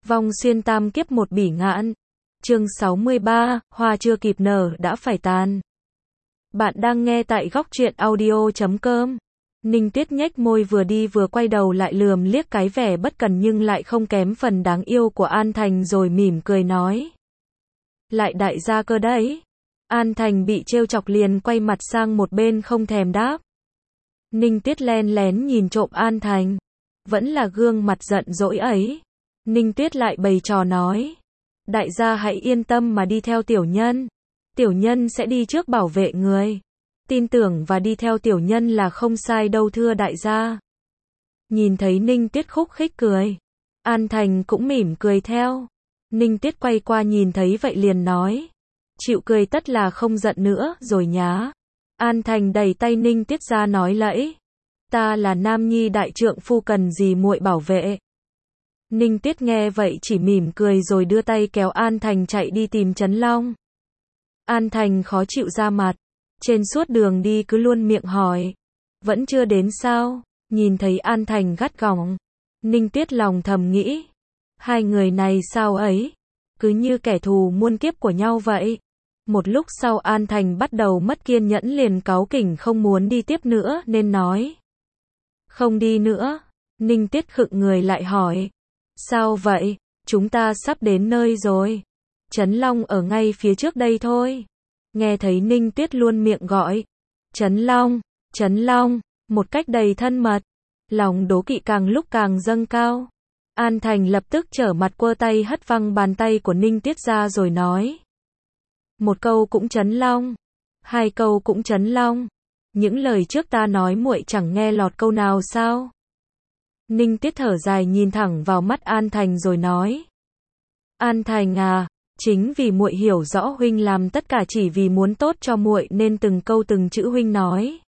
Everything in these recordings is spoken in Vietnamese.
Vong xuyên tam kiếp một bỉ ngạn. Chương 63, hoa chưa kịp nở đã phải tàn. Bạn đang nghe tại góc truyện audio.com. Ninh Tuyết nhếch môi vừa đi vừa quay đầu lại lườm liếc cái vẻ bất cần nhưng lại không kém phần đáng yêu của An Thành rồi mỉm cười nói. Lại đại gia cơ đấy. An Thành bị trêu chọc liền quay mặt sang một bên không thèm đáp. Ninh Tuyết len lén nhìn trộm An Thành. Vẫn là gương mặt giận dỗi ấy. Ninh Tuyết lại bày trò nói. Đại gia hãy yên tâm mà đi theo tiểu nhân. Tiểu nhân sẽ đi trước bảo vệ người. Tin tưởng và đi theo tiểu nhân là không sai đâu thưa đại gia. Nhìn thấy Ninh Tuyết khúc khích cười. An Thành cũng mỉm cười theo. Ninh Tuyết quay qua nhìn thấy vậy liền nói. Chịu cười tất là không giận nữa rồi nhá. An Thành đẩy tay Ninh Tuyết ra nói lẫy. Ta là nam nhi đại trượng phu cần gì muội bảo vệ. Ninh Tuyết nghe vậy chỉ mỉm cười rồi đưa tay kéo An Thành chạy đi tìm Trấn Long. An Thành khó chịu ra mặt. Trên suốt đường đi cứ luôn miệng hỏi. Vẫn chưa đến sao? Nhìn thấy An Thành gắt gỏng. Ninh Tuyết lòng thầm nghĩ. Hai người này sao ấy? Cứ như kẻ thù muôn kiếp của nhau vậy. Một lúc sau An Thành bắt đầu mất kiên nhẫn liền cáu kỉnh không muốn đi tiếp nữa nên nói. Không đi nữa. Ninh Tuyết khựng người lại hỏi. Sao vậy? Chúng ta sắp đến nơi rồi. Trấn Long ở ngay phía trước đây thôi. Nghe thấy Ninh Tuyết luôn miệng gọi. Trấn Long, một cách đầy thân mật. Lòng đố kỵ càng lúc càng dâng cao. An Thành lập tức trở mặt quơ tay hất văng bàn tay của Ninh Tuyết ra rồi nói. Một câu cũng Trấn Long. Hai câu cũng Trấn Long. Những lời trước ta nói muội chẳng nghe lọt câu nào sao? Ninh Tuyết thở dài nhìn thẳng vào mắt An Thành rồi nói. An Thành à, chính vì muội hiểu rõ huynh làm tất cả chỉ vì muốn tốt cho muội nên từng câu từng chữ huynh nói.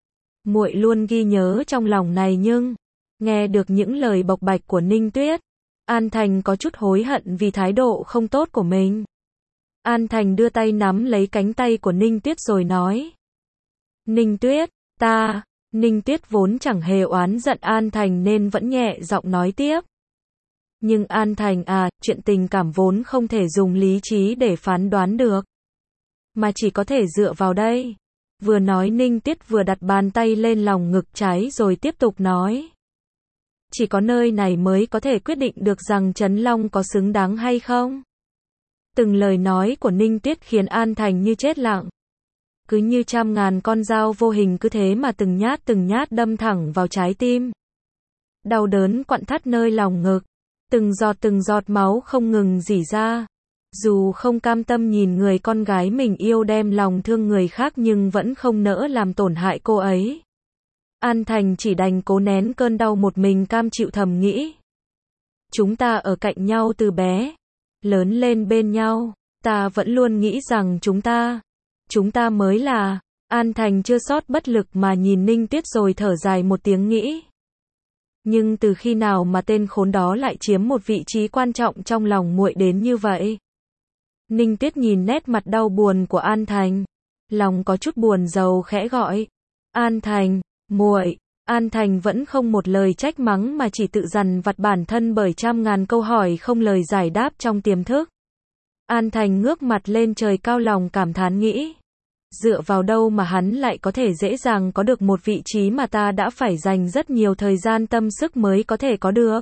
Muội luôn ghi nhớ trong lòng này nhưng, nghe được những lời bộc bạch của Ninh Tuyết, An Thành có chút hối hận vì thái độ không tốt của mình. An Thành đưa tay nắm lấy cánh tay của Ninh Tuyết rồi nói. Ninh Tuyết, Ninh Tuyết vốn chẳng hề oán giận An Thành nên vẫn nhẹ giọng nói tiếp. Nhưng An Thành à, chuyện tình cảm vốn không thể dùng lý trí để phán đoán được. Mà chỉ có thể dựa vào đây. Vừa nói Ninh Tuyết vừa đặt bàn tay lên lòng ngực trái rồi tiếp tục nói. Chỉ có nơi này mới có thể quyết định được rằng Trấn Long có xứng đáng hay không. Từng lời nói của Ninh Tuyết khiến An Thành như chết lặng. Cứ như trăm ngàn con dao vô hình cứ thế mà từng nhát đâm thẳng vào trái tim. Đau đớn quặn thắt nơi lòng ngực. Từng giọt máu không ngừng rỉ ra. Dù không cam tâm nhìn người con gái mình yêu đem lòng thương người khác nhưng vẫn không nỡ làm tổn hại cô ấy. An Thành chỉ đành cố nén cơn đau một mình cam chịu thầm nghĩ. Chúng ta ở cạnh nhau từ bé. Lớn lên bên nhau. Ta vẫn luôn nghĩ rằng chúng ta mới là. An Thành chưa sót bất lực mà nhìn Ninh Tuyết rồi thở dài một tiếng nghĩ. Nhưng từ khi nào mà tên khốn đó lại chiếm một vị trí quan trọng trong lòng muội đến như vậy? Ninh Tuyết nhìn nét mặt đau buồn của An Thành. Lòng có chút buồn rầu khẽ gọi. An Thành, muội. An Thành vẫn không một lời trách mắng mà chỉ tự dằn vặt bản thân bởi trăm ngàn câu hỏi không lời giải đáp trong tiềm thức. An Thành ngước mặt lên trời cao lòng cảm thán nghĩ. Dựa vào đâu mà hắn lại có thể dễ dàng có được một vị trí mà ta đã phải dành rất nhiều thời gian tâm sức mới có thể có được.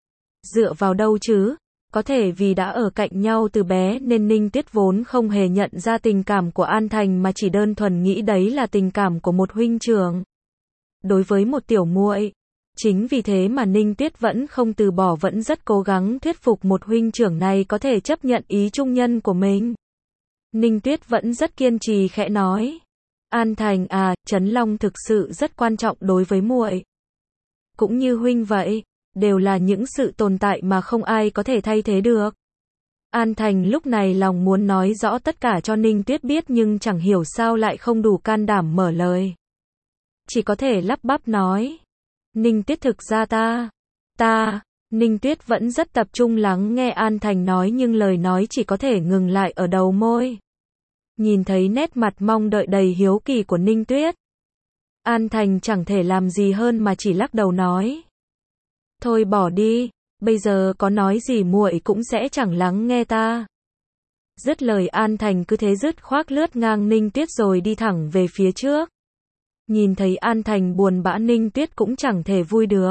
Dựa vào đâu chứ? Có thể vì đã ở cạnh nhau từ bé nên Ninh Tuyết vốn không hề nhận ra tình cảm của An Thành mà chỉ đơn thuần nghĩ đấy là tình cảm của một huynh trưởng. Đối với một tiểu muội. Chính vì thế mà Ninh Tuyết vẫn không từ bỏ vẫn rất cố gắng thuyết phục một huynh trưởng này có thể chấp nhận ý trung nhân của mình. Ninh Tuyết vẫn rất kiên trì khẽ nói. An Thành à, Trấn Long thực sự rất quan trọng đối với muội. Cũng như huynh vậy, đều là những sự tồn tại mà không ai có thể thay thế được. An Thành lúc này lòng muốn nói rõ tất cả cho Ninh Tuyết biết nhưng chẳng hiểu sao lại không đủ can đảm mở lời. Chỉ có thể lắp bắp nói. Ninh Tuyết thực ra Ninh Tuyết vẫn rất tập trung lắng nghe An Thành nói nhưng lời nói chỉ có thể ngừng lại ở đầu môi. Nhìn thấy nét mặt mong đợi đầy hiếu kỳ của Ninh Tuyết. An Thành chẳng thể làm gì hơn mà chỉ lắc đầu nói. Thôi bỏ đi, Bây giờ có nói gì muội cũng sẽ chẳng lắng nghe ta. Dứt lời An Thành cứ thế dứt khoát lướt ngang Ninh Tuyết rồi đi thẳng về phía trước. Nhìn thấy An Thành buồn bã Ninh Tuyết cũng chẳng thể vui được.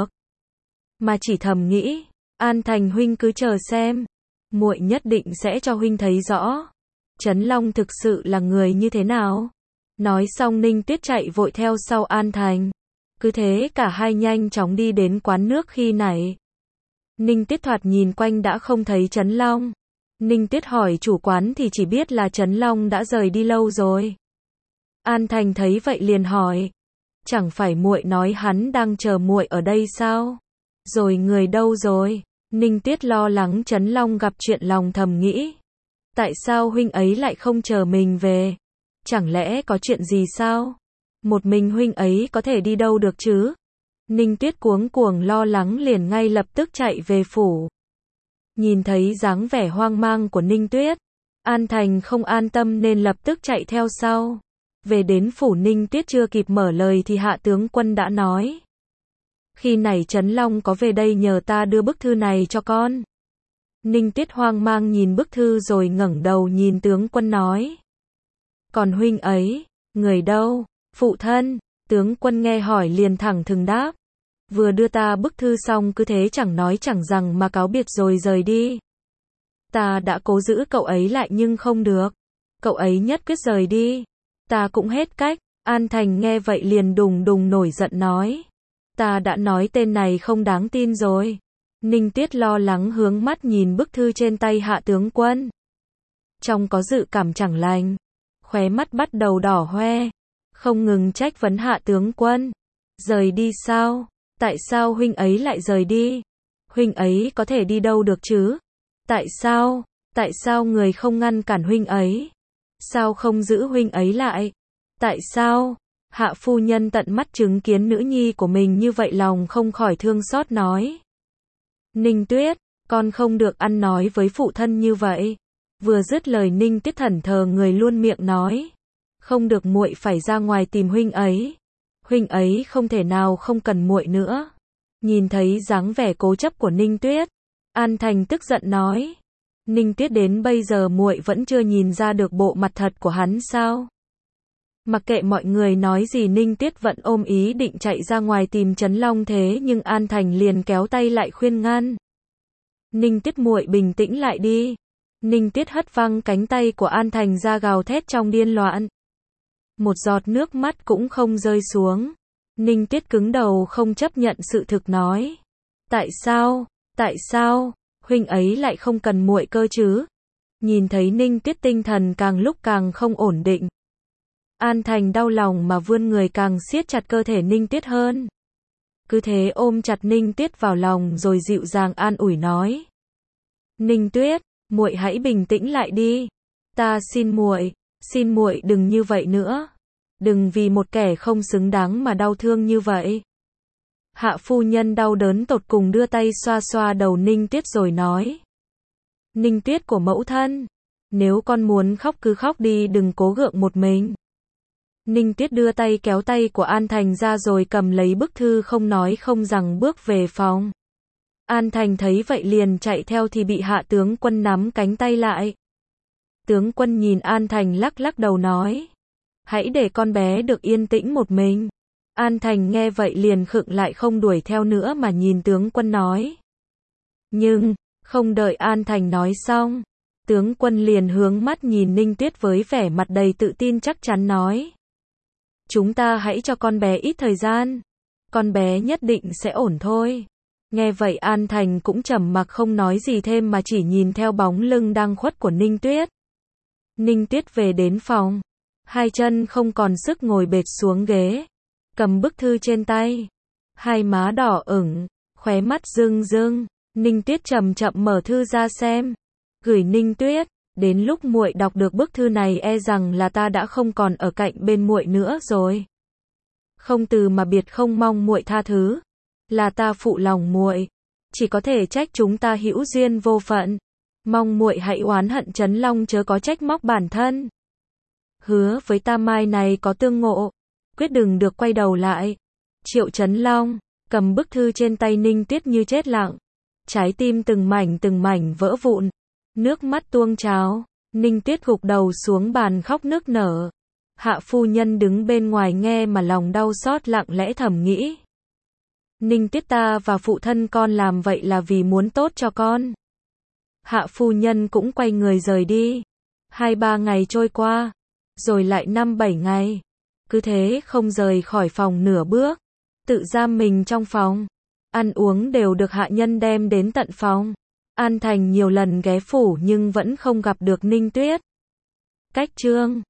Mà chỉ thầm nghĩ, An Thành huynh cứ chờ xem. Muội nhất định sẽ cho huynh thấy rõ. Trấn Long thực sự là người như thế nào. Nói xong Ninh Tuyết chạy vội theo sau An Thành. Cứ thế cả hai nhanh chóng đi đến quán nước khi nãy. Ninh Tuyết thoạt nhìn quanh đã không thấy Trấn Long. Ninh Tuyết hỏi chủ quán thì chỉ biết là Trấn Long đã rời đi lâu rồi. An Thành thấy vậy liền hỏi, chẳng phải muội nói hắn đang chờ muội ở đây sao? Rồi người đâu rồi? Ninh Tuyết lo lắng Trấn Long gặp chuyện lòng thầm nghĩ. Tại sao huynh ấy lại không chờ mình về? Chẳng lẽ có chuyện gì sao? Một mình huynh ấy có thể đi đâu được chứ? Ninh Tuyết cuống cuồng lo lắng liền ngay lập tức chạy về phủ. Nhìn thấy dáng vẻ hoang mang của Ninh Tuyết, An Thành không an tâm nên lập tức chạy theo sau. Về đến phủ Ninh Tuyết chưa kịp mở lời thì Hạ tướng quân đã nói. Khi này Trấn Long có về đây nhờ ta đưa bức thư này cho con. Ninh Tuyết hoang mang nhìn bức thư rồi ngẩng đầu nhìn tướng quân nói. Còn huynh ấy, người đâu? Phụ thân, tướng quân nghe hỏi liền thẳng thừng đáp. Vừa đưa ta bức thư xong cứ thế chẳng nói chẳng rằng mà cáo biệt rồi rời đi. Ta đã cố giữ cậu ấy lại nhưng không được. Cậu ấy nhất quyết rời đi. Ta cũng hết cách. An Thành nghe vậy liền đùng đùng nổi giận nói. Ta đã nói tên này không đáng tin rồi. Ninh Tuyết lo lắng hướng mắt nhìn bức thư trên tay Hạ tướng quân. Trong có dự cảm chẳng lành. Khóe mắt bắt đầu đỏ hoe. Không ngừng trách vấn Hạ tướng quân. Rời đi sao? Tại sao huynh ấy lại rời đi? Huynh ấy có thể đi đâu được chứ? Tại sao? Tại sao người không ngăn cản huynh ấy? Sao không giữ huynh ấy lại? Tại sao? Hạ phu nhân tận mắt chứng kiến nữ nhi của mình như vậy lòng không khỏi thương xót nói. Ninh Tuyết, con không được ăn nói với phụ thân như vậy. Vừa dứt lời Ninh Tuyết thẫn thờ người luôn miệng nói. Không được muội phải ra ngoài tìm huynh ấy. Huynh ấy không thể nào không cần muội nữa. Nhìn thấy dáng vẻ cố chấp của Ninh Tuyết, An Thành tức giận nói. Ninh Tuyết đến bây giờ muội vẫn chưa nhìn ra được bộ mặt thật của hắn sao? Mặc kệ mọi người nói gì Ninh Tuyết vẫn ôm ý định chạy ra ngoài tìm Trấn Long thế nhưng An Thành liền kéo tay lại khuyên ngăn. Ninh Tuyết muội bình tĩnh lại đi. Ninh Tuyết hất văng cánh tay của An Thành ra gào thét trong điên loạn. Một giọt nước mắt cũng không rơi xuống. Ninh Tuyết cứng đầu không chấp nhận sự thực nói. Tại sao, huynh ấy lại không cần muội cơ chứ? Nhìn thấy Ninh Tuyết tinh thần càng lúc càng không ổn định. An Thành đau lòng mà vươn người càng siết chặt cơ thể Ninh Tuyết hơn. Cứ thế ôm chặt Ninh Tuyết vào lòng rồi dịu dàng an ủi nói. Ninh Tuyết, muội hãy bình tĩnh lại đi. Ta xin muội đừng như vậy nữa. Đừng vì một kẻ không xứng đáng mà đau thương như vậy. Hạ phu nhân đau đớn tột cùng đưa tay xoa xoa đầu Ninh Tuyết rồi nói. Ninh Tuyết của mẫu thân, nếu con muốn khóc cứ khóc đi đừng cố gượng một mình. Ninh Tuyết đưa tay kéo tay của An Thành ra rồi cầm lấy bức thư không nói không rằng bước về phòng. An Thành thấy vậy liền chạy theo thì bị Hạ tướng quân nắm cánh tay lại. Tướng quân nhìn An Thành lắc lắc đầu nói. Hãy để con bé được yên tĩnh một mình. An Thành nghe vậy liền khựng lại không đuổi theo nữa mà nhìn tướng quân nói. Nhưng, không đợi An Thành nói xong, tướng quân liền hướng mắt nhìn Ninh Tuyết với vẻ mặt đầy tự tin chắc chắn nói. Chúng ta hãy cho con bé ít thời gian. Con bé nhất định sẽ ổn thôi. Nghe vậy An Thành cũng trầm mặc không nói gì thêm mà chỉ nhìn theo bóng lưng đang khuất của Ninh Tuyết. Ninh Tuyết về đến phòng. Hai chân không còn sức ngồi bệt xuống ghế. Cầm bức thư trên tay. Hai má đỏ ửng, khóe mắt rưng rưng. Ninh Tuyết chậm chậm mở thư ra xem. Gửi Ninh Tuyết, đến lúc muội đọc được bức thư này e rằng là ta đã không còn ở cạnh bên muội nữa rồi. Không từ mà biệt không mong muội tha thứ. Là ta phụ lòng muội, chỉ có thể trách chúng ta hữu duyên vô phận. Mong muội hãy oán hận Trấn Long chớ có trách móc bản thân. Hứa với ta mai này có tương ngộ, quyết đừng được quay đầu lại. Triệu Trấn Long cầm bức thư trên tay Ninh Tuyết như chết lặng. Trái tim từng mảnh vỡ vụn. Nước mắt tuôn trào. Ninh Tuyết gục đầu xuống bàn khóc nức nở. Hạ phu nhân đứng bên ngoài nghe mà lòng đau xót lặng lẽ thầm nghĩ. Ninh Tuyết ta và phụ thân con làm vậy là vì muốn tốt cho con. Hạ phu nhân cũng quay người rời đi. 2-3 ngày trôi qua. Rồi lại 5-7 ngày. Cứ thế không rời khỏi phòng nửa bước. Tự giam mình trong phòng. Ăn uống đều được hạ nhân đem đến tận phòng. An Thành nhiều lần ghé phủ nhưng vẫn không gặp được Ninh Tuyết. Cách chương